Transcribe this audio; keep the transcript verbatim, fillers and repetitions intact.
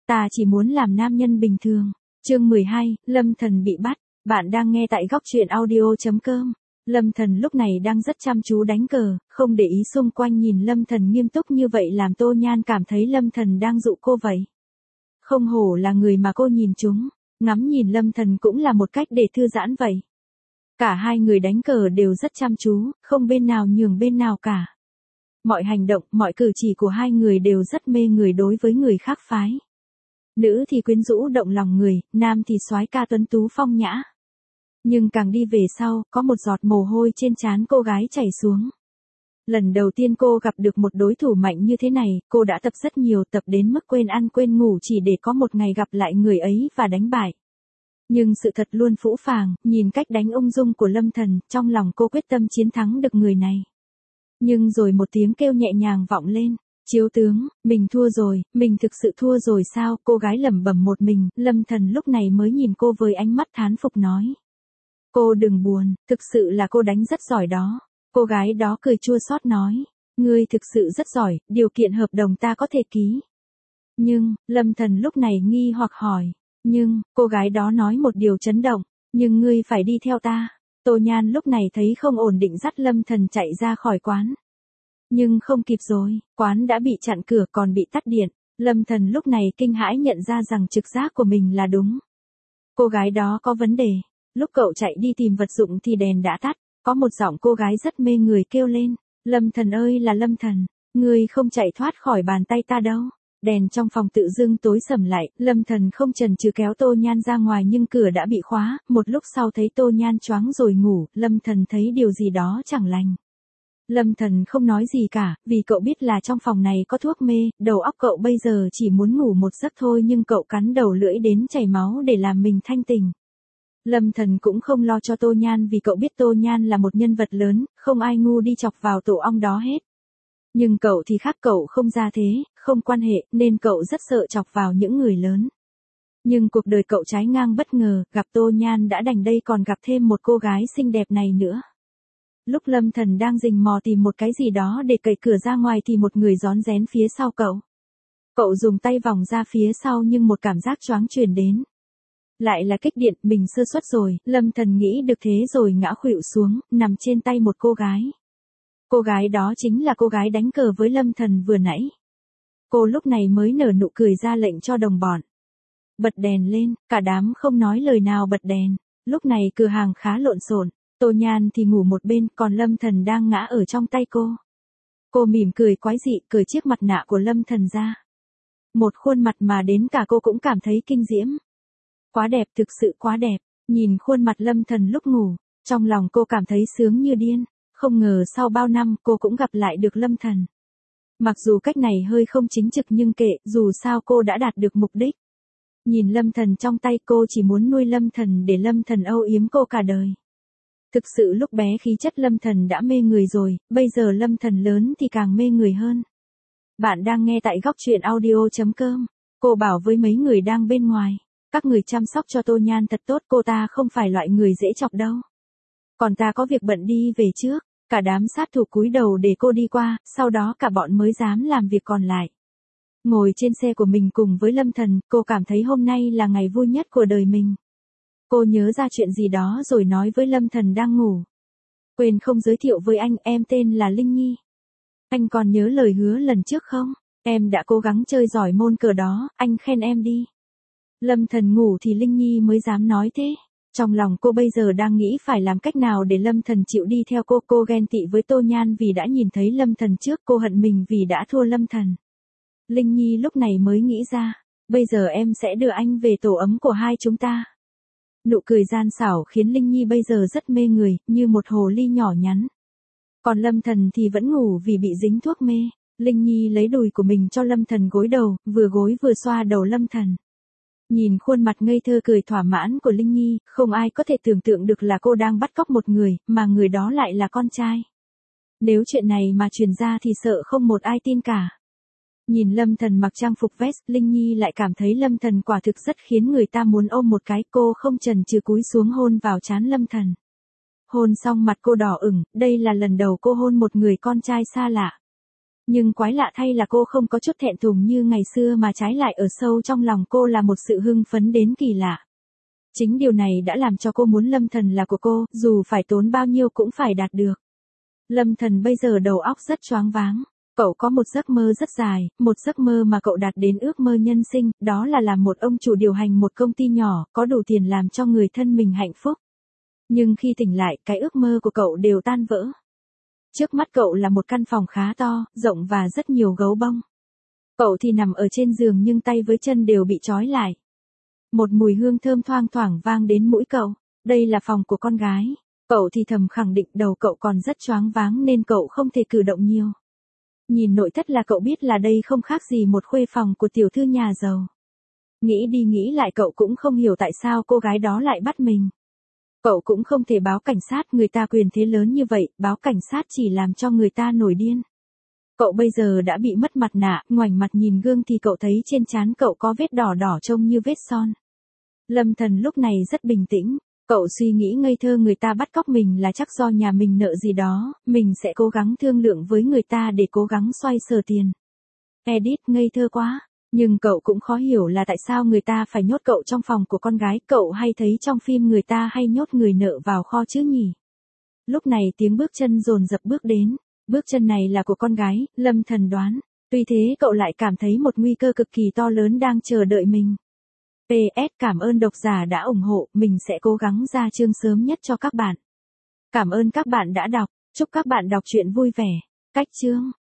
Ta chỉ muốn làm nam nhân bình thường. Chương mười hai, Lâm Thần bị bắt. Bạn đang nghe tại góc truyện audio chấm com. Lâm Thần lúc này đang rất chăm chú đánh cờ, không để ý xung quanh nhìn Lâm Thần nghiêm túc như vậy làm Tô Nhan cảm thấy Lâm Thần đang dụ cô vậy. Không hổ là người mà cô nhìn trúng, ngắm nhìn Lâm Thần cũng là một cách để thư giãn vậy. Cả hai người đánh cờ đều rất chăm chú, không bên nào nhường bên nào cả. Mọi hành động, mọi cử chỉ của hai người đều rất mê người đối với người khác phái. Nữ thì quyến rũ động lòng người, nam thì soái ca tuấn tú phong nhã. Nhưng càng đi về sau, có một giọt mồ hôi trên trán cô gái chảy xuống. Lần đầu tiên cô gặp được một đối thủ mạnh như thế này, cô đã tập rất nhiều, tập đến mức quên ăn quên ngủ chỉ để có một ngày gặp lại người ấy và đánh bại. Nhưng sự thật luôn phũ phàng, nhìn cách đánh ung dung của Lâm Thần, trong lòng cô quyết tâm chiến thắng được người này. Nhưng rồi một tiếng kêu nhẹ nhàng vọng lên. Chiếu tướng, mình thua rồi, mình thực sự thua rồi sao? Cô gái lẩm bẩm một mình, Lâm Thần lúc này mới nhìn cô với ánh mắt thán phục nói. Cô đừng buồn, thực sự là cô đánh rất giỏi đó. Cô gái đó cười chua xót nói. Ngươi thực sự rất giỏi, điều kiện hợp đồng ta có thể ký. Nhưng, Lâm Thần lúc này nghi hoặc hỏi. Nhưng, cô gái đó nói một điều chấn động. Nhưng ngươi phải đi theo ta. Tô Nhan lúc này thấy không ổn định dắt Lâm Thần chạy ra khỏi quán. Nhưng không kịp rồi, quán đã bị chặn cửa còn bị tắt điện. Lâm Thần lúc này kinh hãi nhận ra rằng trực giác của mình là đúng. Cô gái đó có vấn đề. Lúc cậu chạy đi tìm vật dụng thì đèn đã tắt. Có một giọng cô gái rất mê người kêu lên. Lâm Thần ơi là Lâm Thần, ngươi không chạy thoát khỏi bàn tay ta đâu. Đèn trong phòng tự dưng tối sầm lại, Lâm Thần không chần chừ kéo Tô Nhan ra ngoài nhưng cửa đã bị khóa. Một lúc sau thấy Tô Nhan choáng rồi ngủ, Lâm Thần thấy điều gì đó chẳng lành. Lâm Thần không nói gì cả, vì cậu biết là trong phòng này có thuốc mê, đầu óc cậu bây giờ chỉ muốn ngủ một giấc thôi nhưng cậu cắn đầu lưỡi đến chảy máu để làm mình thanh tỉnh. Lâm Thần cũng không lo cho Tô Nhan vì cậu biết Tô Nhan là một nhân vật lớn, không ai ngu đi chọc vào tổ ong đó hết. Nhưng cậu thì khác, cậu không ra thế, không quan hệ, nên cậu rất sợ chọc vào những người lớn. Nhưng cuộc đời cậu trái ngang bất ngờ, gặp Tô Nhan đã đành đây còn gặp thêm một cô gái xinh đẹp này nữa. Lúc Lâm Thần đang rình mò tìm một cái gì đó để cậy cửa ra ngoài thì một người rón rén phía sau cậu. Cậu dùng tay vòng ra phía sau nhưng một cảm giác choáng truyền đến. Lại là kích điện, mình sơ suất rồi, Lâm Thần nghĩ được thế rồi ngã khuỵu xuống, nằm trên tay một cô gái. Cô gái đó chính là cô gái đánh cờ với Lâm Thần vừa nãy. Cô lúc này mới nở nụ cười ra lệnh cho đồng bọn. Bật đèn lên, cả đám không nói lời nào bật đèn. Lúc này cửa hàng khá lộn xộn. Tô Nhan thì ngủ một bên, còn Lâm Thần đang ngã ở trong tay cô. Cô mỉm cười quái dị, cởi chiếc mặt nạ của Lâm Thần ra. Một khuôn mặt mà đến cả cô cũng cảm thấy kinh diễm. Quá đẹp, thực sự quá đẹp. Nhìn khuôn mặt Lâm Thần lúc ngủ, trong lòng cô cảm thấy sướng như điên. Không ngờ sau bao năm cô cũng gặp lại được Lâm Thần. Mặc dù cách này hơi không chính trực nhưng kệ, dù sao cô đã đạt được mục đích. Nhìn Lâm Thần trong tay cô chỉ muốn nuôi Lâm Thần để Lâm Thần âu yếm cô cả đời. Thực sự lúc bé khí chất Lâm Thần đã mê người rồi, bây giờ Lâm Thần lớn thì càng mê người hơn. Bạn đang nghe tại góc truyện audio chấm com. Cô bảo với mấy người đang bên ngoài. Các người chăm sóc cho Tô Nhan thật tốt, cô ta không phải loại người dễ chọc đâu. Còn ta có việc bận đi về trước. Cả đám sát thủ cúi đầu để cô đi qua, sau đó cả bọn mới dám làm việc còn lại. Ngồi trên xe của mình cùng với Lâm Thần, cô cảm thấy hôm nay là ngày vui nhất của đời mình. Cô nhớ ra chuyện gì đó rồi nói với Lâm Thần đang ngủ. Quên không giới thiệu với anh, em tên là Linh Nhi. Anh còn nhớ lời hứa lần trước không? Em đã cố gắng chơi giỏi môn cờ đó, anh khen em đi. Lâm Thần ngủ thì Linh Nhi mới dám nói thế. Trong lòng cô bây giờ đang nghĩ phải làm cách nào để Lâm Thần chịu đi theo cô. Cô ghen tị với Tô Nhan vì đã nhìn thấy Lâm Thần trước, cô hận mình vì đã thua Lâm Thần. Linh Nhi lúc này mới nghĩ ra, bây giờ em sẽ đưa anh về tổ ấm của hai chúng ta. Nụ cười gian xảo khiến Linh Nhi bây giờ rất mê người, như một hồ ly nhỏ nhắn. Còn Lâm Thần thì vẫn ngủ vì bị dính thuốc mê. Linh Nhi lấy đùi của mình cho Lâm Thần gối đầu, vừa gối vừa xoa đầu Lâm Thần. Nhìn khuôn mặt ngây thơ cười thỏa mãn của Linh Nhi, không ai có thể tưởng tượng được là cô đang bắt cóc một người, mà người đó lại là con trai. Nếu chuyện này mà truyền ra thì sợ không một ai tin cả. Nhìn Lâm Thần mặc trang phục vest, Linh Nhi lại cảm thấy Lâm Thần quả thực rất khiến người ta muốn ôm một cái. Cô không chần chừ cúi xuống hôn vào trán Lâm Thần. Hôn xong mặt cô đỏ ửng, đây là lần đầu cô hôn một người con trai xa lạ. Nhưng quái lạ thay là cô không có chút thẹn thùng như ngày xưa mà trái lại ở sâu trong lòng cô là một sự hưng phấn đến kỳ lạ. Chính điều này đã làm cho cô muốn Lâm Thần là của cô, dù phải tốn bao nhiêu cũng phải đạt được. Lâm Thần bây giờ đầu óc rất choáng váng. Cậu có một giấc mơ rất dài, một giấc mơ mà cậu đạt đến ước mơ nhân sinh, đó là làm một ông chủ điều hành một công ty nhỏ, có đủ tiền làm cho người thân mình hạnh phúc. Nhưng khi tỉnh lại, cái ước mơ của cậu đều tan vỡ. Trước mắt cậu là một căn phòng khá to, rộng và rất nhiều gấu bông. Cậu thì nằm ở trên giường nhưng tay với chân đều bị trói lại. Một mùi hương thơm thoang thoảng vang đến mũi cậu. Đây là phòng của con gái. Cậu thì thầm khẳng định đầu cậu còn rất choáng váng nên cậu không thể cử động nhiều. Nhìn nội thất là cậu biết là đây không khác gì một khuê phòng của tiểu thư nhà giàu. Nghĩ đi nghĩ lại cậu cũng không hiểu tại sao cô gái đó lại bắt mình. Cậu cũng không thể báo cảnh sát, người ta quyền thế lớn như vậy, báo cảnh sát chỉ làm cho người ta nổi điên. Cậu bây giờ đã bị mất mặt nạ, ngoảnh mặt nhìn gương thì cậu thấy trên trán cậu có vết đỏ đỏ trông như vết son. Lâm Thần lúc này rất bình tĩnh, cậu suy nghĩ ngây thơ người ta bắt cóc mình là chắc do nhà mình nợ gì đó, mình sẽ cố gắng thương lượng với người ta để cố gắng xoay sở tiền. Edit ngây thơ quá. Nhưng cậu cũng khó hiểu là tại sao người ta phải nhốt cậu trong phòng của con gái, cậu hay thấy trong phim người ta hay nhốt người nợ vào kho chứ nhỉ? Lúc này tiếng bước chân dồn dập bước đến, bước chân này là của con gái, Lâm Thần đoán, tuy thế cậu lại cảm thấy một nguy cơ cực kỳ to lớn đang chờ đợi mình. pê ét Cảm ơn độc giả đã ủng hộ, mình sẽ cố gắng ra chương sớm nhất cho các bạn. Cảm ơn các bạn đã đọc, chúc các bạn đọc truyện vui vẻ. Cách chương